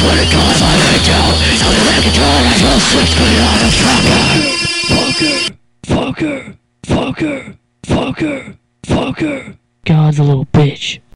swear to God if I lay down, tell me that control I feel 6 feet out of fucker. Fucker. Fucker. Fucker. Fucker. Fucker. God's a little bitch.